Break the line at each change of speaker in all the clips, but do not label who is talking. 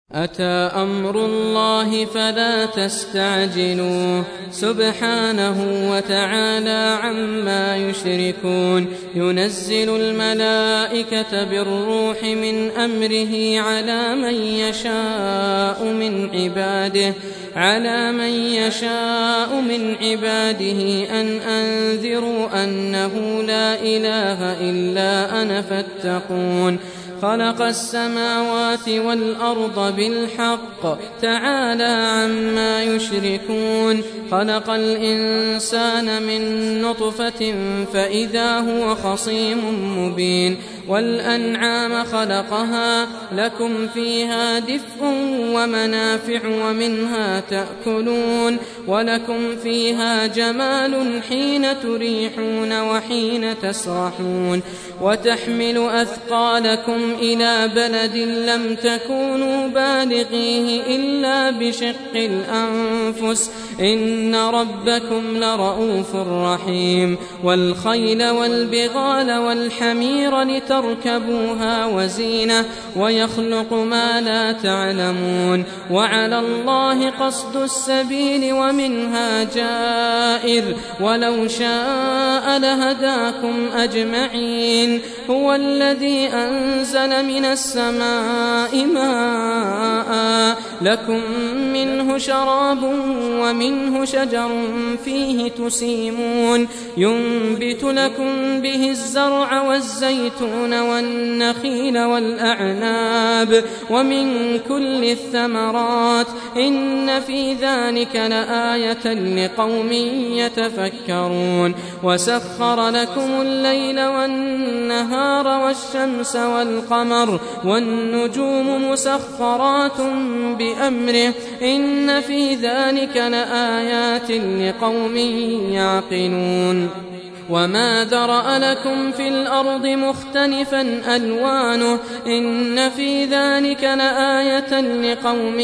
أتى أمر الله فلا تستعجلوه سبحانه وتعالى عما يشركون ينزل الملائكة بالروح من أمره على من يشاء من عباده أن أنذروا أنه لا إله إلا أنا فاتقون خلق السماوات والأرض بالحق تعالى عما يشركون خلق الإنسان من نطفة فإذا هو خصيم مبين والأنعام خلقها لكم فيها دفء ومنافع ومنها تأكلون ولكم فيها جمال حين تريحون وحين تسرحون وتحمل أثقالكم إلى بلد لم تكونوا بالغيه إلا بشق الأنفس إن ربكم لرؤوف رحيم والخيل والبغال والحمير لتركبوها وزينة ويخلق ما لا تعلمون وعلى الله قصد السبيل ومنها جائر ولو شاء لهداكم أجمعين هو الذي أنزل من السماء ماء لكم منه شراب ومنه شجر فيه تسيمون ينبت لكم به الزرع والزيتون والنخيل والأعناب ومن كل الثمرات إن في ذلك لآية لقوم يتفكرون وسخر لكم الليل والنهار والشمس والقمر والنجوم مسخرات بأمره إن في ذلك لآيات لقوم يعقلون وما ذرأ لكم في الأرض مختلفا ألوانه إن في ذلك لآية لقوم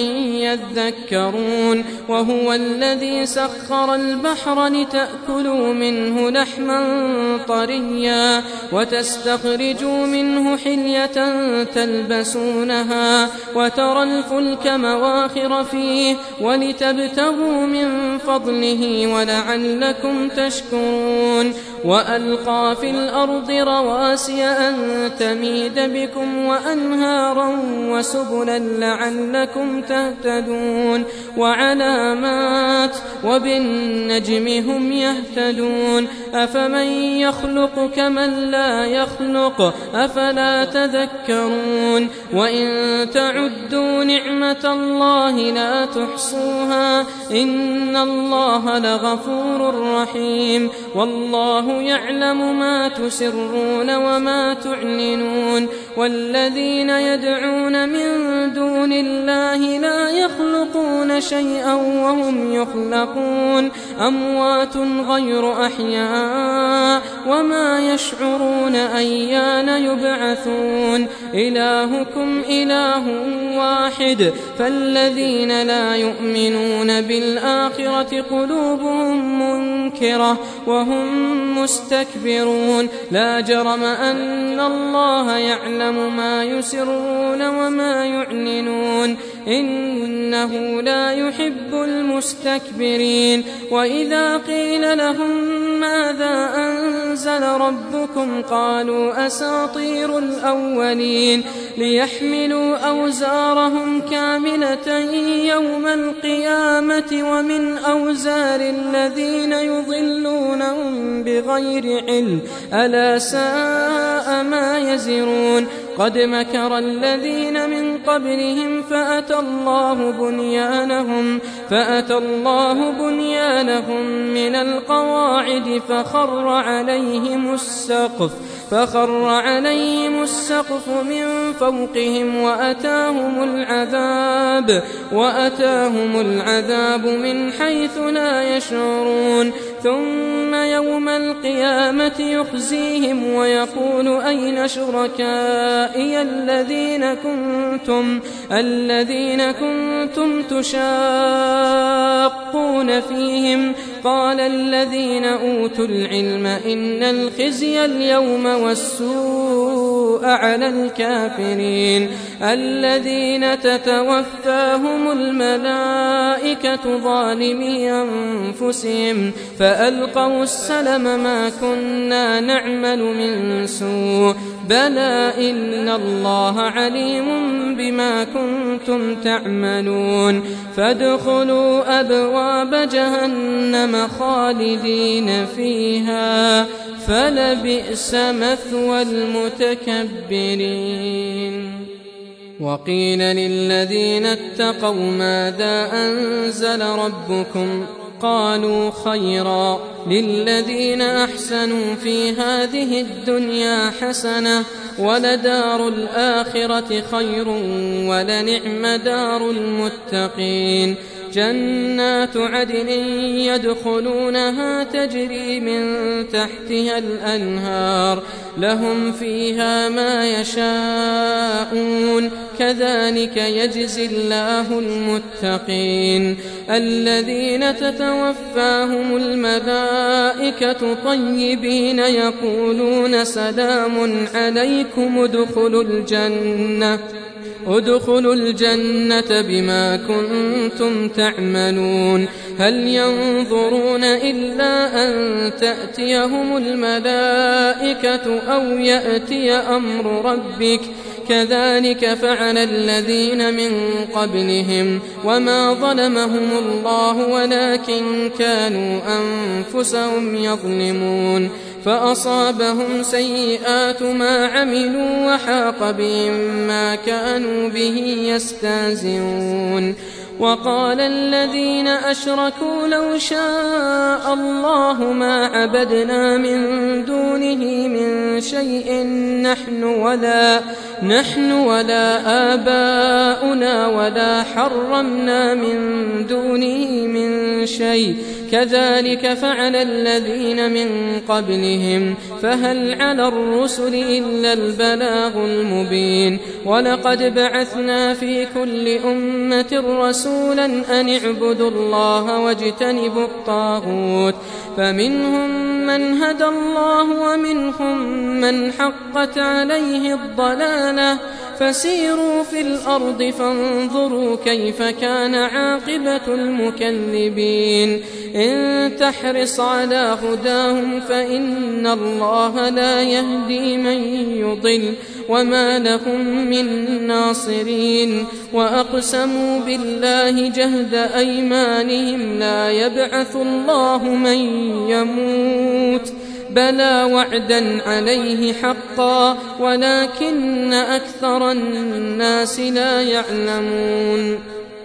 يذكرون وهو الذي سخر البحر لتأكلوا منه لحما طريا وتستخرجوا منه حلية تلبسونها وترى الفلك مواخر فيه ولتبتغوا من فضله ولعلكم تشكرون وألقى في الأرض رواسي أن تميد بكم وأنهارا وسبلا لعلكم تهتدون وعلامات وبالنجم هم يهتدون أفمن يخلق كمن لا يخلق أفلا تذكرون وإن تعدوا نعمة الله لا تحصوها إن الله لغفور رحيم والله يعلم ما تسرون وما تعلنون والذين يدعون من دون الله لا يخلقون شيئا وهم يخلقون أموات غير أحياء وما يشعرون أيان يبعثون إلهكم إله واحد فالذين لا يؤمنون بالآخرة قلوبهم منكرة وهم مستكبرون لا جرم أن الله يعلم ما يسرون وما يعلنون إنه لا يحب المستكبرين وإذا قيل لهم ماذا أنزل ربكم قالوا أساطير الأولين ليحملوا أوزارهم كاملة يوم القيامة ومن أوزار الذين يضلونهم بغير علم ألا ساء ما يزرون قد مكر الذين من قبلهم فأتى الله بنيانهم من القواعد فخر عليهم السقف من فوقهم وأتاهم العذاب من حيث لا يشعرون ثم يوم القيامة يخزيهم ويقول أين شركائي الذين كنتم تشاقون فيهم قال الذين أوتوا العلم إن الخزي اليوم والسوء السوء على الكافرين الذين تتوفاهم الملائكة ظالمي أنفسهم فألقوا السلم ما كنا نعمل من سوء بلى إن الله عليم بما كنتم تعملون فادخلوا أبواب جهنم خالدين فيها فلبئس مثوى المتكبرين وقيل للذين اتقوا ماذا أنزل ربكم قالوا خيرا للذين أحسنوا في هذه الدنيا حسنة ولدار الآخرة خير ولنعم دار المتقين جنات عدن يدخلونها تجري من تحتها الأنهار لهم فيها ما يشاءون كذلك يجزي الله المتقين الذين تتوفاهم الملائكة طيبين يقولون سلام عليكم ادخلوا الجنة بما كنتم تعملون هل ينظرون إلا أن تأتيهم الملائكة أو يأتي أمر ربك كذلك فعل الذين من قبلهم وما ظلمهم الله ولكن كانوا أنفسهم يظلمون فأصابهم سيئات ما عملوا وحاق بهم ما كانوا به يستهزئون وقال الذين أشركوا لو شاء الله ما عبدنا من دونه من شيء نحن ولا آباؤنا ولا حرمنا من دونه من شيء كذلك فعل الذين من قبلهم فهل على الرسل إلا البلاغ المبين ولقد بعثنا في كل أمة رسولا أن اعبدوا الله واجتنبوا الطاغوت فمنهم من هدى الله ومنهم من حقت عليه الضلالة فسيروا في الأرض فانظروا كيف كان عاقبة المكذبين إن تحرص على هداهم فإن الله لا يهدي من يضل وما لهم من ناصرين وأقسموا بالله جهد أيمانهم لا يبعث الله من يموت بلى وعدا عليه حقا ولكن أكثر الناس لا يعلمون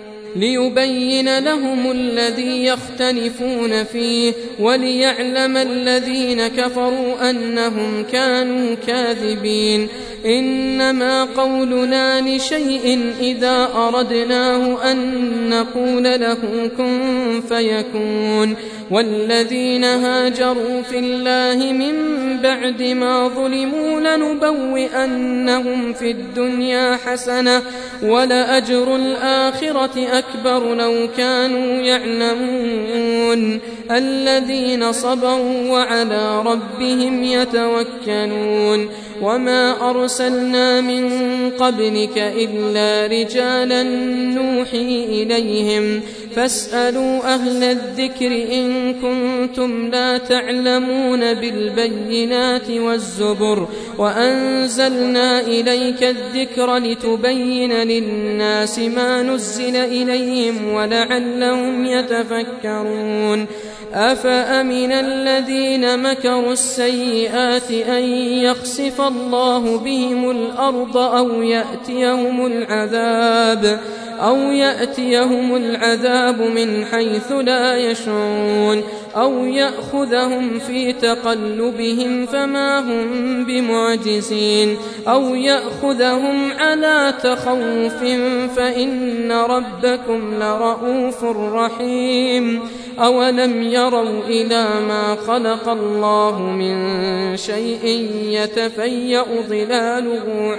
ليبين لهم الذي يختلفون فيه وليعلم الذين كفروا أنهم كانوا كاذبين إنما قولنا لشيء إذا أردناه أن نقول له كن فيكون والذين هاجروا في الله من بعد ما ظلموا لنبوئنهم في الدنيا حسنة ولأجر الآخرة أكبر لو كانوا يعلمون الذين صبروا وعلى ربهم يتوكلون وما أرسلنا من قبلك إلا رجالا نوحي إليهم فاسألوا أهل الذكر إن كنتم لا تعلمون بالبينات والزبر وأنزلنا إليك الذكر لتبين للناس ما نزل إليهم ولعلهم يتفكرون أفأمن الذين مكروا السيئات أن يخسف الله بهم الأرض أو يأتيهم العذاب من حيث لا يشعرون أو يأخذهم في تقلبهم فما هم بمعجزين أو يأخذهم على تخوف فإن ربكم لرؤوف رحيم أولم يروا إلى ما خلق الله من شيء يتفيأ ظلاله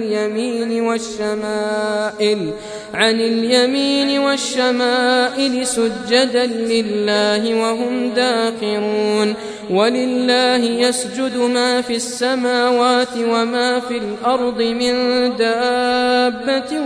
عن اليمين والشمائل سجدا لله وهم داخرون ولله يسجد ما في السماوات وما في الأرض من دابة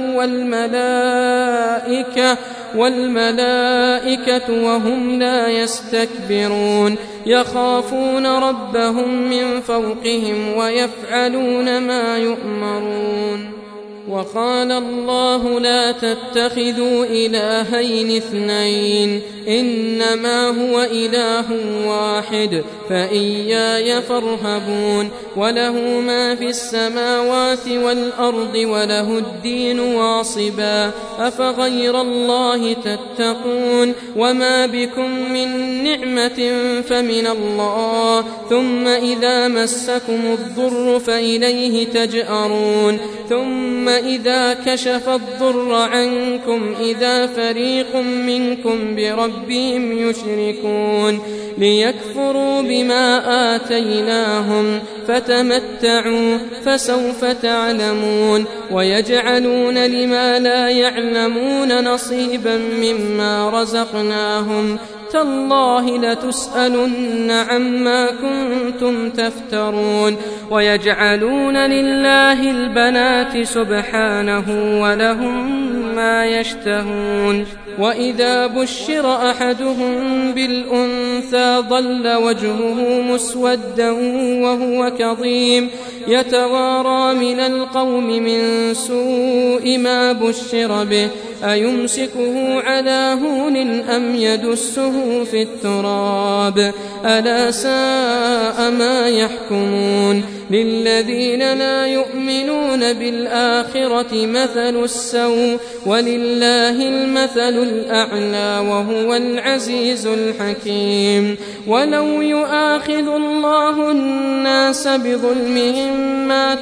والملائكة وهم لا يستكبرون يخافون ربهم من فوقهم ويفعلون ما يؤمرون. وقال الله لا تتخذوا إلهين اثنين إنما هو إله واحد فإياي فارهبون وله ما في السماوات والأرض وله الدين واصبا أفغير الله تتقون وما بكم من نعمة فمن الله ثم إذا مسكم الضر فإليه تجأرون ثم إذا كشف الضر عنكم إذا فريق منكم بربهم يشركون ليكفروا بما آتيناهم فتمتعوا فسوف تعلمون ويجعلون لما لا يعلمون نصيبا مما رزقناهم تالله لتسألن عما كنتم تفترون ويجعلون لله البنات سبحانه ولهم ما يشتهون وإذا بشر أحدهم بالأنثى ظل وجهه مسودا وهو كظيم يتوارى من القوم من سوء ما بشر به أيمسكه على هون أم يدسه في التراب ألا ساء ما يحكمون للذين لا يؤمنون بالآخرة مثل السوء ولله المثل الأعلى وهو العزيز الحكيم ولو يؤاخذ الله الناس بظلمهم ما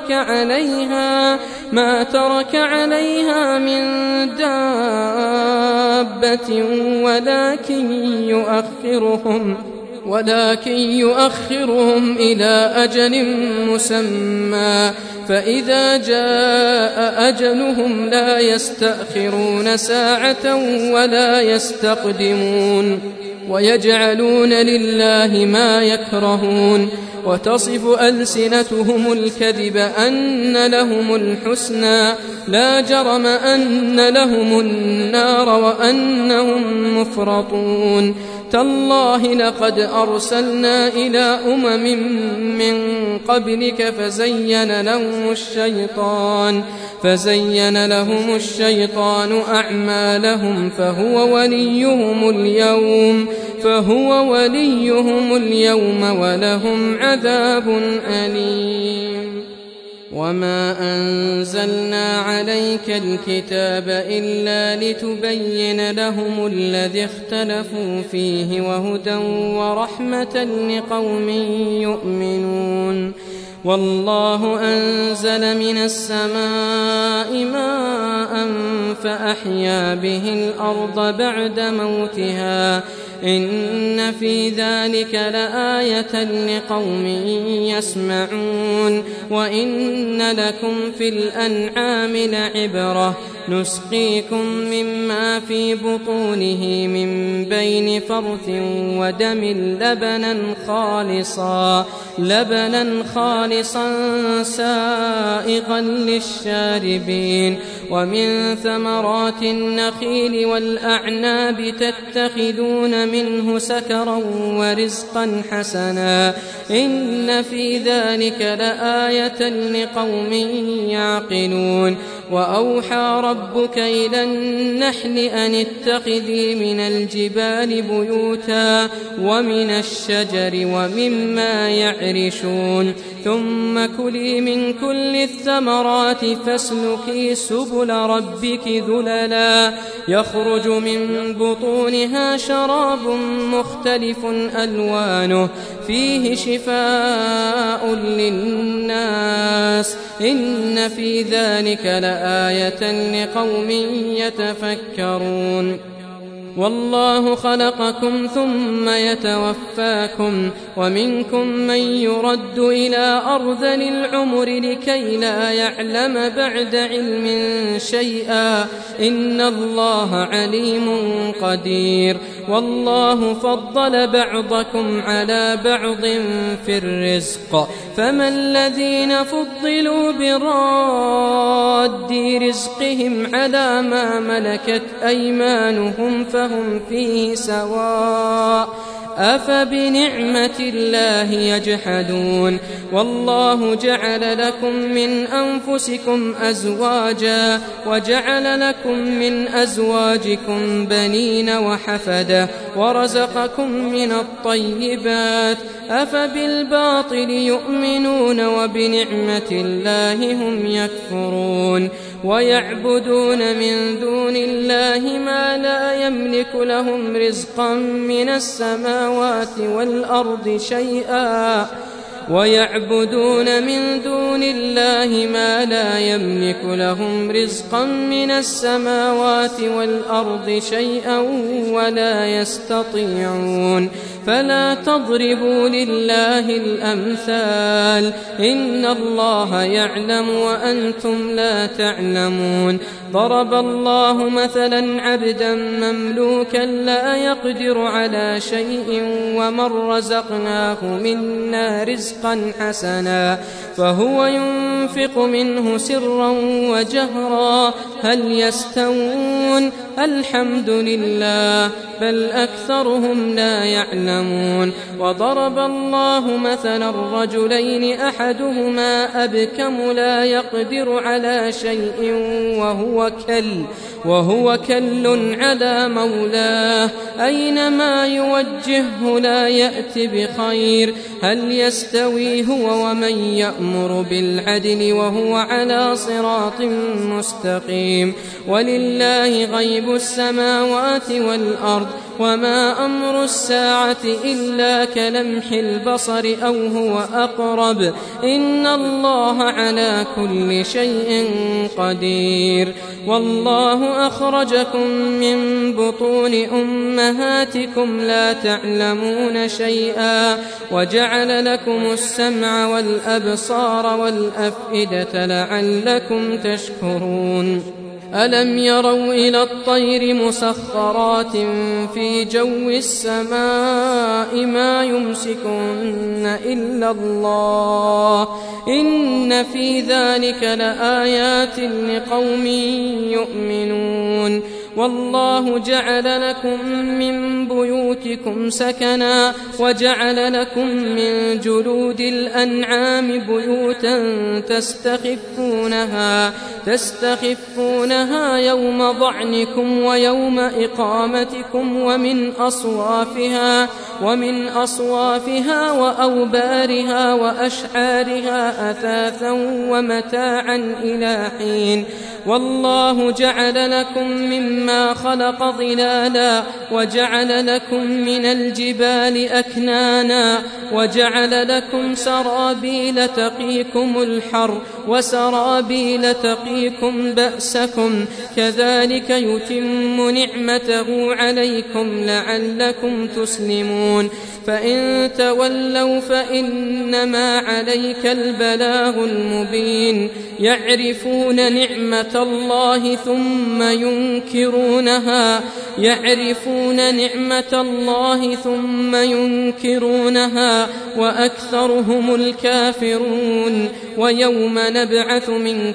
ترك عليها من دابة ولكن يؤخرهم إلى أجل مسمى فإذا جاء أجلهم لا يستأخرون ساعة ولا يستقدمون ويجعلون لله ما يكرهون وتصف ألسنتهم الكذب أن لهم الحسنى لا جرم أن لهم النار وأنهم مفرطون تالله لقد أرسلنا إلى من قبلك فزين لهم الشيطان أعمالهم فهو وليهم اليوم ولهم عذاب أليم وما أنزلنا عليك الكتاب إلا لتبين لهم الذي اختلفوا فيه وهدى ورحمة لقوم يؤمنون والله أنزل من السماء ماء فأحيا به الأرض بعد موتها إن في ذلك لآية لقوم يسمعون وإن لكم في الأنعام لعبرة نسقيكم مما في بطونه من بين فرث ودم لبنا خالصا سائغا للشاربين ومن ثمرات النخيل والأعناب تتخذون منه سكرا ورزقا حسنا إن في ذلك لآية لقوم يعقلون وأوحى ربك إلى النحل أن اتخذي من الجبال بيوتا ومن الشجر ومما يعرشون ثم كلي من كل الثمرات فاسلكي سبل ربك ذللا يخرج من بطونها شراب مختلف ألوانه فيه شفاء للناس إن في ذلك لآية لقوم يتفكرون والله خلقكم ثم يتوفاكم ومنكم من يرد إلى أرذل العمر لكي لا يعلم بعد علم شيئا إن الله عليم قدير والله فضل بعضكم على بعض في الرزق فما الذين فضلوا براد رزقهم على ما ملكت أيمانهم فهم فيه سواء أفبنعمة الله يجحدون والله جعل لكم من أنفسكم أزواجا وجعل لكم من أزواجكم بنين وحفدة ورزقكم من الطيبات أفبالباطل يؤمنون وبنعمة الله هم يكفرون ويعبدون من دون الله ما لا يملك لهم رزقا من السماوات والأرض شيئا ويعبدون من دون الله ما لا يملك لهم رزقا من السماوات والأرض شيئا ولا يستطيعون فلا تضربوا لله الأمثال إن الله يعلم وأنتم لا تعلمون ضرب الله مثلا عبدا مملوكا لا يقدر على شيء ومن رزقناه منا رزقا حسنا فهو ينفق منه سرا وجهرا هل يستوون الحمد لله بل أكثرهم لا يعلمون وضرب الله مثلا الرجلين أحدهما أبكم لا يقدر على شيء وهو كل على مولاه أينما يوجهه لا يأتي بخير هل يستوي هو ومن يأمر بالعدل وهو على صراط مستقيم ولله غيب السماوات والأرض وما أمر الساعة إلا كلمح البصر أو هو أقرب إن الله على كل شيء قدير والله أخرجكم من بطون أمهاتكم لا تعلمون شيئا وجعل لكم السمع والأبصار والأفئدة لعلكم تشكرون ألم يروا إلى الطير مسخرات في جو السماء ما يمسكن إلا الله إن في ذلك لآيات لقوم يؤمنون والله جعل لكم من بيوتكم سكنا وجعل لكم من جلود الأنعام بيوتا تستخفونها يوم ضعنكم ويوم إقامتكم ومن أصوافها وأوبارها وأشعارها أثاثا ومتاعا إلى حين والله جعل لكم مما خلق ظلالا وجعل لكم من الجبال أكنانا وجعل لكم سرابيل تقيكم الحر وسرابيل تقيكم بأسكم كذلك يتم نعمته عليكم لعلكم تسلمون فإن تولوا فإنما عليك البلاغ المبين يعرفون نعمة الله ثم ينكرونها وأكثرهم الكافرون ويوم نبعث من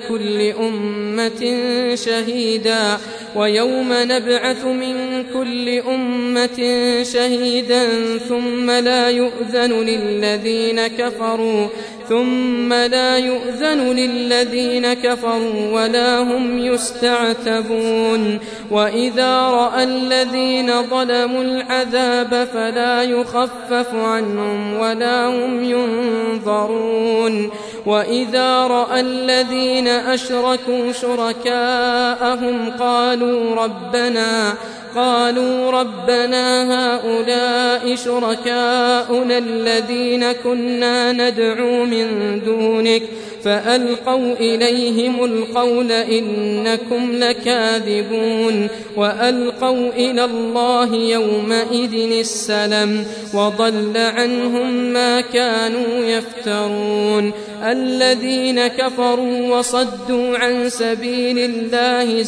كل أمة شهيدا ثم لا يؤذن للذين كفروا ولا هم يستعتبون وإذا رأى الذين ظلموا العذاب فلا يخفف عنهم ولا هم ينظرون وإذا رأى الذين أشركوا شركاءهم قالوا ربنا هؤلاء شركاؤنا الذين كنا ندعو من دونك فألقوا إليهم القول إنكم لكاذبون وألقوا إلى الله يومئذ السلم وضل عنهم ما كانوا يفترون الذين كفروا وصدوا عن سبيل الله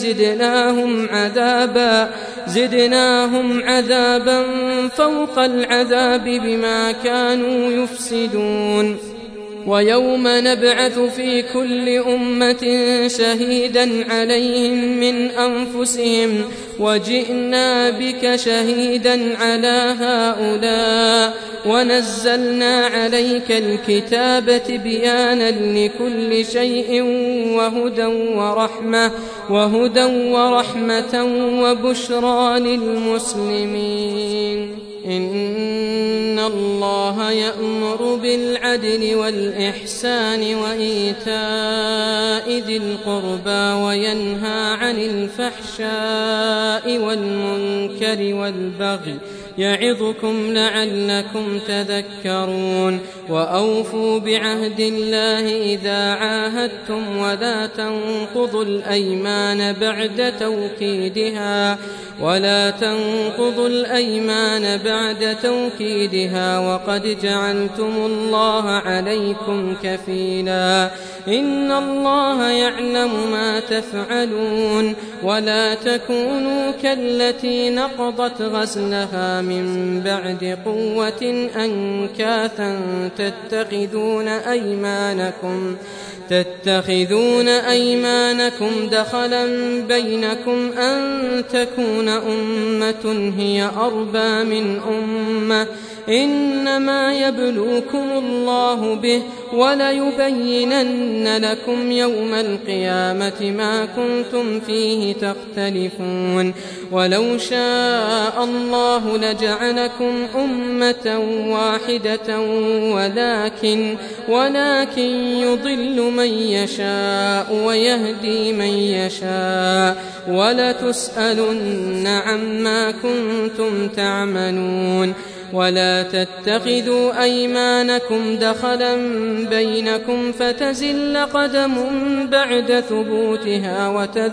زدناهم عذابا فوق العذاب بما كانوا يفسدون ويوم نبعث في كل أمة شهيدا عليهم من أنفسهم وجئنا بك شهيدا على هؤلاء ونزلنا عليك الكتاب بيانا لكل شيء وهدى ورحمة وبشرى للمسلمين إن الله يأمر بالعدل والإحسان وإيتاء ذي القربى وينهى عن الفحشاء والمنكر والبغي يعظكم لعلكم تذكرون وأوفوا بعهد الله إذا عاهدتم ولا تنقضوا الأيمان بعد توكيدها وقد جعلتم الله عليكم كفيلا إن الله يعلم ما تفعلون ولا تكونوا كالتي نقضت غزلها من بعد قوة أنكاثا تتخذون أيمانكم دخلا بينكم أن تكون أمة هي أربى من أمة إنما يبلوكم الله به وليبينن لكم يوم القيامة ما كنتم فيه تختلفون ولو شاء الله لجعلكم أمة واحدة ولكن يضل من يشاء ويهدي من يشاء ولتسألن عما كنتم تعملون ولا تتخذوا أيمانكم دخلا بينكم فتزل قدم بعد ثبوتها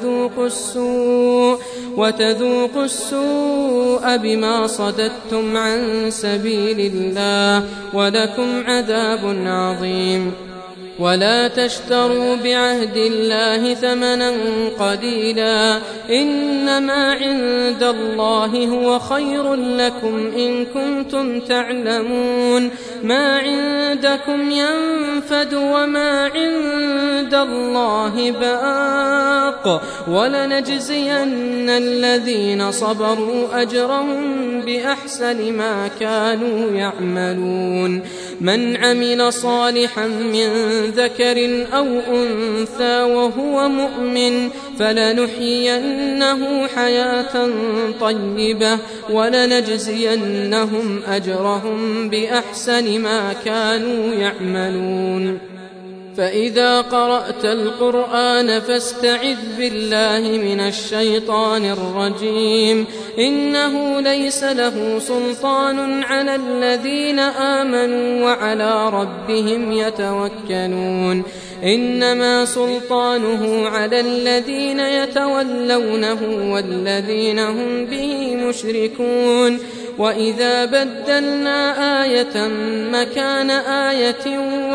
وتذوقوا السوء بما صددتم عن سبيل الله ولكم عذاب عظيم ولا تشتروا بعهد الله ثمنا قليلا إنما عند الله هو خير لكم إن كنتم تعلمون ما عندكم ينفد وما عند الله باق ولنجزين الذين صبروا أجرهم بأحسن ما كانوا يعملون من عمل صالحا من ذكر أو أنثى وهو مؤمن فلنحيينه حياة طيبة ولنجزينهم أجرهم بأحسن ما كانوا يعملون فإذا قرأت القرآن فاستعذ بالله من الشيطان الرجيم إنه ليس له سلطان على الذين آمنوا وعلى ربهم يتوكلون إنما سلطانه على الذين يتولونه والذين هم به مشركون وإذا بدلنا آية مكان آية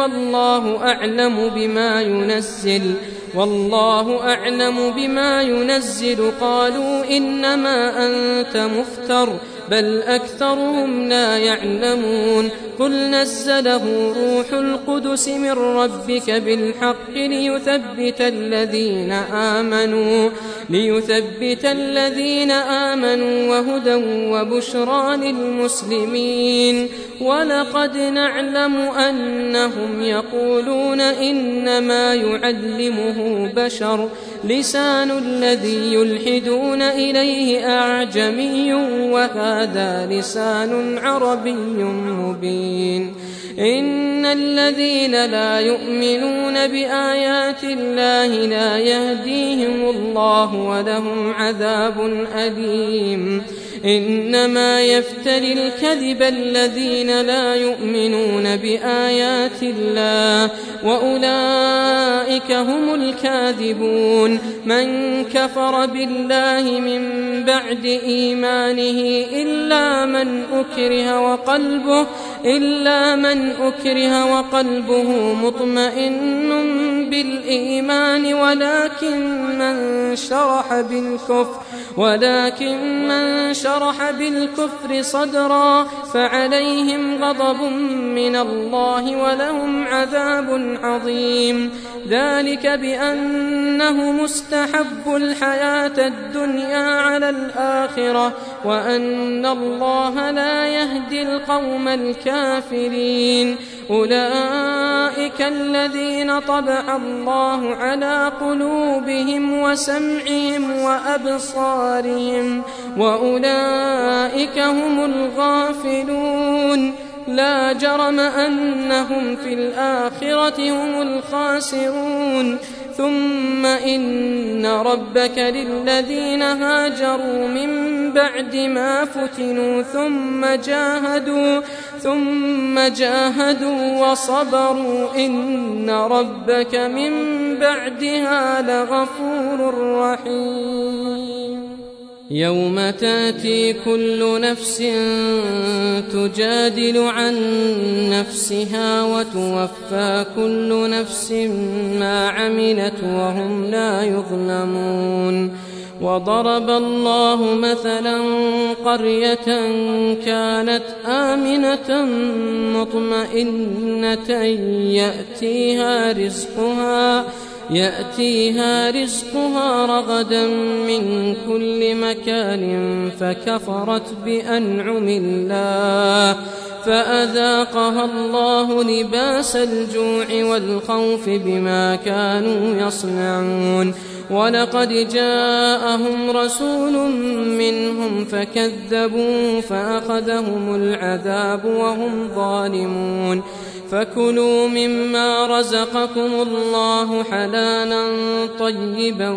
والله أعلم بما ينزل قالوا إنما أنت مفتر بل أكثرهم لا يعلمون قل نزله روح القدس من ربك بالحق ليثبت الذين آمنوا وهدى وبشرى للمسلمين ولقد نعلم أنهم يقولون إنما يعلمه بشر لسان الذي يلحدون إليه أعجمي وهذا لسان عربي مبين إن الذين لا يؤمنون بآيات الله لا يهديهم الله ولهم عذاب أليم إنما يفتري الكذب الذين لا يؤمنون بآيات الله وأولئك هم الكاذبون. من كفر بالله من بعد إيمانه إلا من أكره وقلبه مطمئن بالإيمان ولكن من شرح بالكفر صدرا فعليهم غضب من الله ولهم عذاب عظيم. ذلك بأنه مستحب الحياة الدنيا على الآخرة وأن الله لا يهدي القوم الكافرين. أولئك الذين طبع الله على قلوبهم وسمعهم وأبصارهم وأولئك هم الغافلون. لا جرم أنهم في الآخرة هم الخاسرون. ثم إن ربك للذين هاجروا من بعد ما فتنوا ثم جاهدوا وصبروا إن ربك من بعدها لغفور رحيم. يوم تأتي كل نفس تجادل عن نفسها وتوفى كل نفس ما عملت وهم لا يظلمون. وضرب الله مثلا قرية كانت آمنة مطمئنة يأتيها رزقها رغدا من كل مكان فكفرت بأنعم الله فأذاقها الله لباس الجوع والخوف بما كانوا يصنعون. ولقد جاءهم رسول منهم فكذبوا فأخذهم العذاب وهم ظالمون. فكلوا مما رزقكم الله حلالا طيبا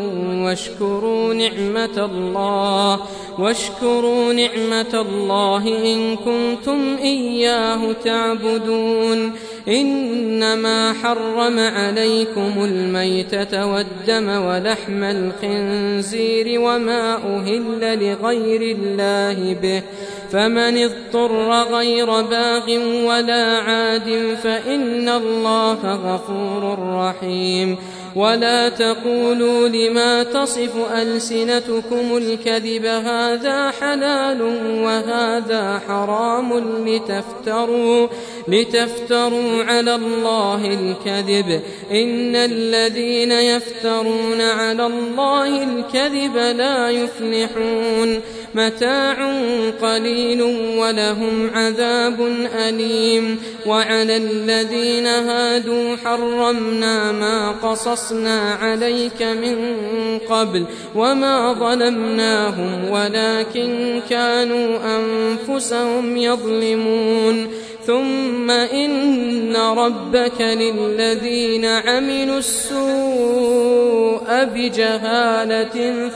واشكروا نعمة الله إن كنتم إياه تعبدون. إنما حرم عليكم الميتة والدم ولحم الخنزير وما أهل لغير الله به فمن اضطر غير باغ ولا عاد فإن الله غفور رحيم. ولا تقولوا لما تصف ألسنتكم الكذب هذا حلال وهذا حرام لتفتروا على الله الكذب. إن الذين يفترون على الله الكذب لا يفلحون. متاع قليل ولهم عذاب أليم. وعلى الذين هادوا حرمنا ما قصصنا عليك من قبل وما ظلمناهم ولكن كانوا أنفسهم يظلمون. ثم إن ربك للذين عملوا السوء بجهالة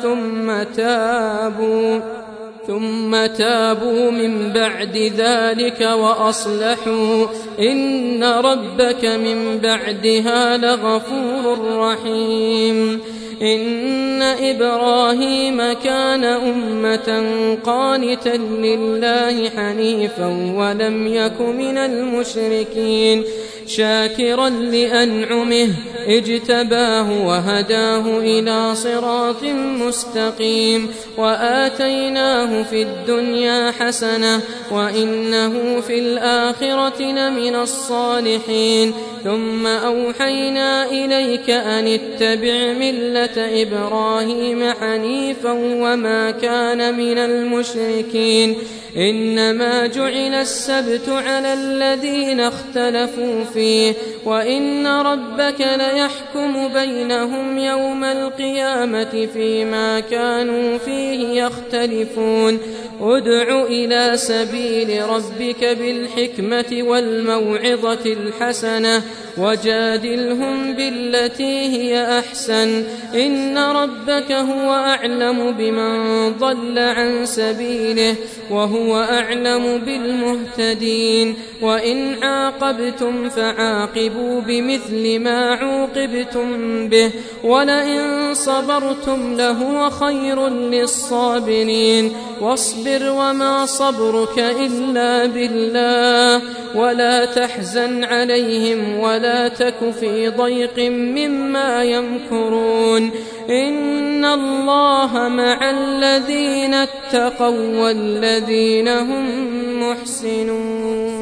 ثم تابوا من بعد ذلك وأصلحوا إن ربك من بعدها لغفور رحيم. إن إبراهيم كان أمة قانتا لله حنيفا ولم يك من المشركين شاكرا لأنعمه اجتباه وهداه إلى صراط مستقيم. وآتيناه في الدنيا حسنة وإنه في الآخرة لمن الصالحين. ثم أوحينا إليك أن اتبع ملة إبراهيم حنيفا وما كان من المشركين. إنما جعل السبت على الذين اختلفوا فيه وإن ربك ليحكم بينهم يوم القيامة فيما كانوا فيه يختلفون. ادع إلى سبيل ربك بالحكمة والموعظة الحسنة وجادلهم بالتي هي أحسن إن ربك هو أعلم بمن ضل عن سبيله وهو أعلم بالمهتدين وإن عاقبتم فعاقبوا بمثل ما عوقبتم به ولئن صبرتم لهو خير للصابرين واصبر وما صبرك إلا بالله ولا تحزن عليهم ولا تك في ضيق مما يمكرون إن الله مع الذين اتقوا والذين هم محسنون.